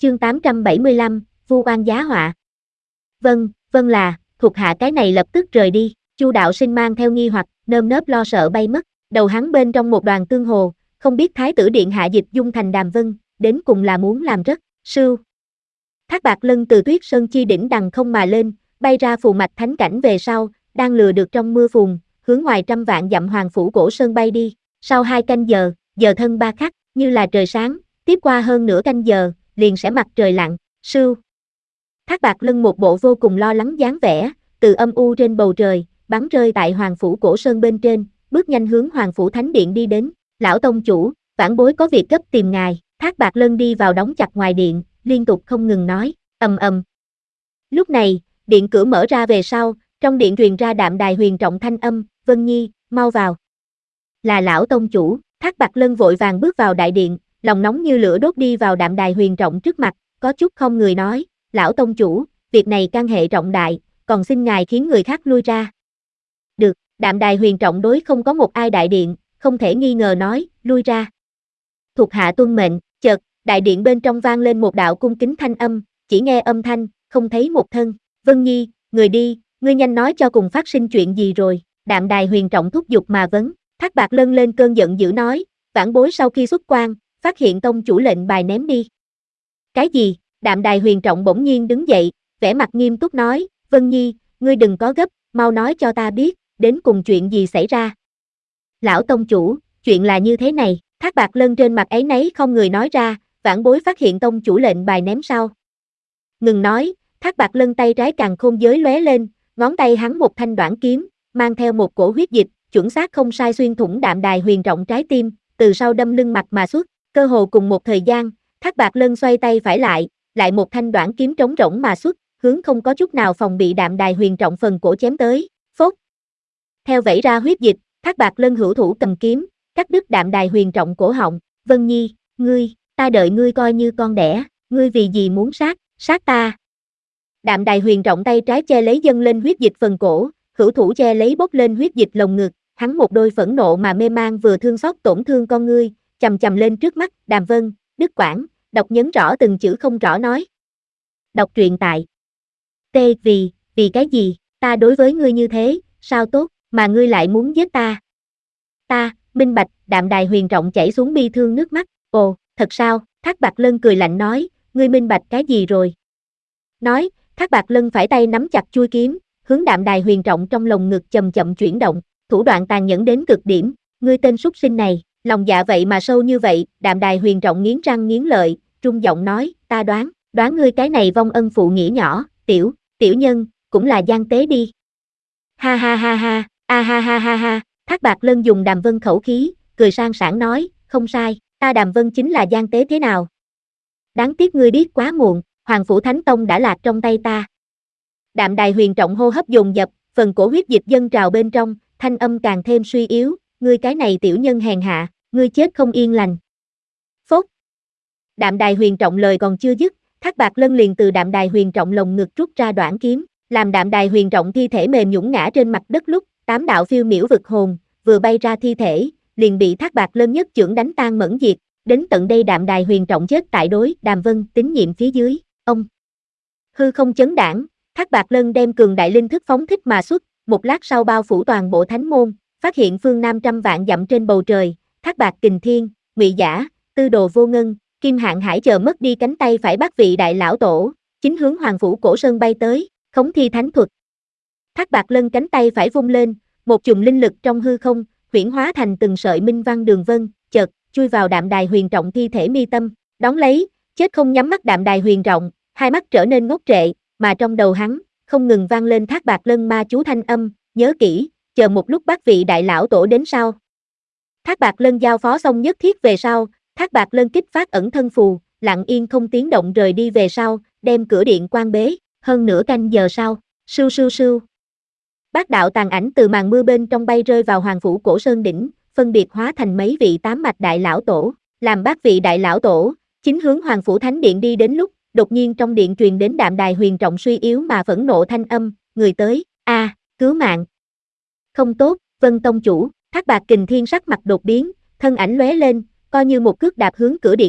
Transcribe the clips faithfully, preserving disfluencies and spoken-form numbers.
chương tám trăm bảy mươi lăm, vu oan giá họa. Vâng, vâng là, thuộc hạ cái này lập tức rời đi. Chu đạo sinh mang theo nghi hoặc, nơm nớp lo sợ bay mất. Đầu hắn bên trong một đoàn tương hồ, không biết thái tử điện hạ dịch dung thành Đàm Vân, đến cùng là muốn làm rất, sưu. Thác Bạt Lân từ Tuyết Sơn chi đỉnh đằng không mà lên, bay ra phù mạch thánh cảnh về sau, đang lừa được trong mưa phùn, hướng ngoài trăm vạn dặm hoàng phủ cổ sơn bay đi. Sau hai canh giờ, giờ thân ba khắc, như là trời sáng, tiếp qua hơn nửa canh giờ, liền sẽ mặt trời lặn, sưu. Thác Bạt Lân một bộ vô cùng lo lắng dáng vẻ, từ âm u trên bầu trời, bắn rơi tại hoàng phủ cổ sơn bên trên, bước nhanh hướng hoàng phủ thánh điện đi đến. Lão tông chủ, vãn bối có việc gấp tìm ngài. Thác Bạt Lân đi vào đóng chặt ngoài điện, liên tục không ngừng nói, ầm ầm. Lúc này, điện cửa mở ra về sau, trong điện truyền ra đạm đài huyền trọng thanh âm, Vân Nhi, mau vào. Là lão tông chủ. Thác Bạt Lân vội vàng bước vào đại điện, lòng nóng như lửa đốt đi vào đạm đài huyền trọng trước mặt, có chút không người nói, lão tông chủ, việc này can hệ trọng đại, còn xin ngài khiến người khác lui ra. Được, đạm đài huyền trọng đối không có một ai đại điện, không thể nghi ngờ nói, lui ra. Thuộc hạ tuân mệnh. Chợt, đại điện bên trong vang lên một đạo cung kính thanh âm, chỉ nghe âm thanh, không thấy một thân. Vân Nhi, người đi, ngươi nhanh nói cho cùng phát sinh chuyện gì rồi. Đạm đài huyền trọng thúc giục mà vấn. Thác Bạt Lân lên cơn giận dữ nói, vãn bối sau khi xuất quan, phát hiện tông chủ lệnh bài ném đi. Cái gì? Đạm đài huyền trọng bỗng nhiên đứng dậy, vẻ mặt nghiêm túc nói, Vân Nhi, ngươi đừng có gấp, mau nói cho ta biết, đến cùng chuyện gì xảy ra. Lão tông chủ, chuyện là như thế này. Thác Bạt Lân trên mặt áy náy không người nói ra, vãn bối phát hiện tông chủ lệnh bài ném sau. Ngừng nói, Thác Bạt Lân tay trái càn khôn giới lóe lên, ngón tay hắn một thanh đoản kiếm, mang theo một cổ huyết dịch, chuẩn xác không sai xuyên thủng đạm đài huyền trọng trái tim, từ sau đâm lưng mặt mà xuất. Cơ hồ cùng một thời gian, Thác Bạt Lân xoay tay phải lại, lại một thanh đoản kiếm trống rỗng mà xuất, hướng không có chút nào phòng bị đạm đài huyền trọng phần cổ chém tới. Phốt. Theo vẩy ra huyết dịch, Thác Bạt Lân hữu thủ cầm kiếm, cắt đứt đạm đài huyền trọng cổ họng. Vân Nhi, ngươi, ta đợi ngươi coi như con đẻ, ngươi vì gì muốn sát, sát ta. Đạm đài huyền trọng tay trái che lấy dâng lên huyết dịch phần cổ, hữu thủ che lấy bốc lên huyết dịch lồng ngực, hắn một đôi phẫn nộ mà mê mang vừa thương xót tổn thương con ngươi, chầm chầm lên trước mắt, Đàm Vân, Đức Quảng, đọc nhấn rõ từng chữ không rõ nói. Đọc truyện tại T vì, vì cái gì, ta đối với ngươi như thế, sao tốt, mà ngươi lại muốn giết ta. Ta, minh bạch, đạm đài huyền trọng chảy xuống bi thương nước mắt, ồ, thật sao, Thác Bạt Lân cười lạnh nói, ngươi minh bạch cái gì rồi. Nói, Thác Bạt Lân phải tay nắm chặt chuôi kiếm, hướng đạm đài huyền trọng trong lồng ngực chậm chậm chuyển động, thủ đoạn tàn nhẫn đến cực điểm, ngươi tên súc sinh này, lòng dạ vậy mà sâu như vậy. Đạm đài huyền trọng nghiến răng nghiến lợi, trung giọng nói, ta đoán, đoán ngươi cái này vong ân phụ nghĩa nhỏ, tiểu, tiểu nhân, cũng là gian tế đi. Ha ha ha ha, a ha ha ha ha, Thác Bạt Lân dùng Đàm Vân khẩu khí, cười sang sảng nói, không sai, ta Đàm Vân chính là gian tế thế nào. Đáng tiếc ngươi biết quá muộn, Hoàng phủ Thánh Tông đã lạc trong tay ta. Đạm đài huyền trọng hô hấp dồn dập, phần cổ huyết dịch dâng trào bên trong, thanh âm càng thêm suy yếu, ngươi cái này tiểu nhân hèn hạ, ngươi chết không yên lành. Phốt. Đạm đài huyền trọng lời còn chưa dứt, Thác Bạt Lân liền từ đạm đài huyền trọng lồng ngực rút ra đoản kiếm, làm đạm đài huyền trọng thi thể mềm nhũn ngã trên mặt đất lúc, tám đạo phiêu miểu vực hồn, vừa bay ra thi thể, liền bị Thác Bạt Lân nhất chưởng đánh tan mẫn diệt, đến tận đây đạm đài huyền trọng chết tại đối Đàm Vân tín nhiệm phía dưới, ông. Hư không chấn đảng, Thác Bạt Lân đem cường đại linh thức phóng thích mà xuất, một lát sau bao phủ toàn bộ thánh môn, phát hiện phương nam trăm vạn dặm trên bầu trời, Thác Bạt Kình Thiên, Ngụy Giả, Tư Đồ Vô Ngân, Kim Hạn Hải chờ mất đi cánh tay phải bắt vị đại lão tổ, chính hướng hoàng phủ cổ sơn bay tới, khống thi thánh thuật. Thác Bạt Lân cánh tay phải vung lên, một chùm linh lực trong hư không, huyễn hóa thành từng sợi minh văn đường vân, chợt chui vào đạm đài huyền trọng thi thể mi tâm, đón lấy, chết không nhắm mắt đạm đài huyền trọng, hai mắt trở nên ngốc trệ, mà trong đầu hắn không ngừng vang lên Thác Bạt Lân ma chú thanh âm, nhớ kỹ, chờ một lúc bắt vị đại lão tổ đến sau. Thác Bạt Lân giao phó xong nhất thiết về sau, Thác Bạt Lân kích phát ẩn thân phù, lặng yên không tiếng động rời đi về sau, đem cửa điện quan bế, hơn nửa canh giờ sau, sưu sưu sưu. Bát đạo tàn ảnh từ màn mưa bên trong bay rơi vào hoàng phủ cổ sơn đỉnh, phân biệt hóa thành mấy vị tám mạch đại lão tổ, làm bát vị đại lão tổ, chính hướng hoàng phủ thánh điện đi đến lúc, đột nhiên trong điện truyền đến đạm đài huyền trọng suy yếu mà phẫn nộ thanh âm, người tới, a, à, cứu mạng. Không tốt, Vân tông chủ, Thác Bạt Kình Thiên sắc mặt đột biến, thân ảnh lóe lên, coi như một cước đạp hướng cửa điện lúc,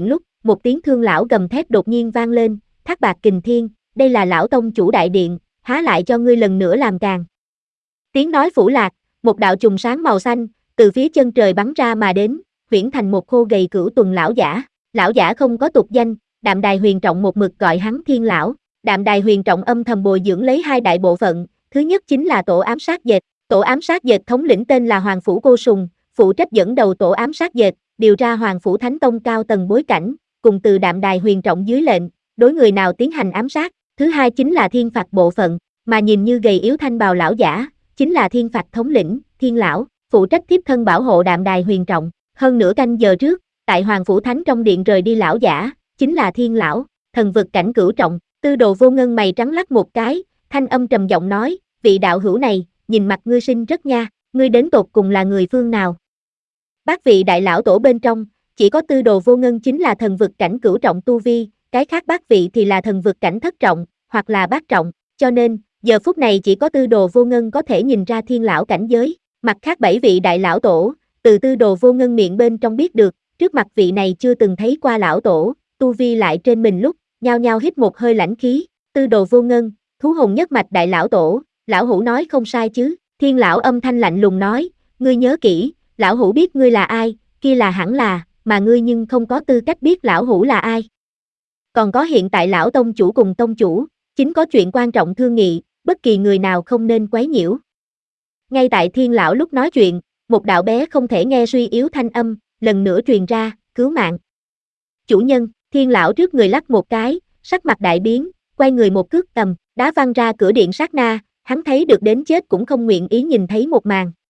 một tiếng thương lão gầm thét đột nhiên vang lên, Thác Bạt Kình Thiên, đây là lão tông chủ đại điện, há lại cho ngươi lần nữa làm càn. Tiếng nói phủ lạc, một đạo chùm sáng màu xanh, từ phía chân trời bắn ra mà đến, huyễn thành một khô gầy cửu tuần lão giả. Lão giả không có tục danh, Đạm Đài Huyền Trọng một mực gọi hắn Thiên lão. Đạm Đài Huyền Trọng âm thầm bồi dưỡng lấy hai đại bộ phận, thứ nhất chính là tổ ám sát dệt. Tổ ám sát dệt thống lĩnh tên là Hoàng Phủ Cô Sùng, phụ trách dẫn đầu tổ ám sát dệt, điều tra Hoàng Phủ Thánh Tông cao tầng bối cảnh, cùng từ Đạm Đài Huyền Trọng dưới lệnh, đối người nào tiến hành ám sát. Thứ hai chính là thiên phạt bộ phận, mà nhìn như gầy yếu thanh bào lão giả, chính là thiên phạt thống lĩnh, Thiên lão, phụ trách tiếp thân bảo hộ Đạm Đài Huyền Trọng. Hơn nửa canh giờ trước, tại Hoàng Phủ Thánh trong điện rời đi lão giả, chính là Thiên lão, thần vực cảnh cửu trọng. Tư Đồ Vô Ngân mày trắng lắc một cái, thanh âm trầm giọng nói, vị đạo hữu này, nhìn mặt ngươi sinh rất nha, ngươi đến tột cùng là người phương nào? Bác vị đại lão tổ bên trong, chỉ có Tư Đồ Vô Ngân chính là thần vực cảnh cửu trọng tu vi, cái khác bác vị thì là thần vực cảnh thất trọng, hoặc là bát trọng, cho nên, giờ phút này chỉ có Tư Đồ Vô Ngân có thể nhìn ra Thiên lão cảnh giới, mặt khác bảy vị đại lão tổ, từ Tư Đồ Vô Ngân miệng bên trong biết được, trước mặt vị này chưa từng thấy qua lão tổ, tu vi lại trên mình lúc, nhao nhao hít một hơi lãnh khí. Tư Đồ Vô Ngân, thú hồn nhất mạch đại lão tổ, lão hữu nói không sai chứ? Thiên lão âm thanh lạnh lùng nói, ngươi nhớ kỹ, lão hữu biết ngươi là ai, kia là hẳn là, mà ngươi nhưng không có tư cách biết lão hữu là ai. Còn có hiện tại lão tông chủ cùng tông chủ, chính có chuyện quan trọng thương nghị, bất kỳ người nào không nên quấy nhiễu. Ngay tại Thiên lão lúc nói chuyện, một đạo bé không thể nghe suy yếu thanh âm, lần nữa truyền ra, cứu mạng. Chủ nhân, Thiên lão trước người lắc một cái, sắc mặt đại biến, quay người một cước tầm, đá văng ra cửa điện sát na, hắn thấy được đến chết cũng không nguyện ý nhìn thấy một màn,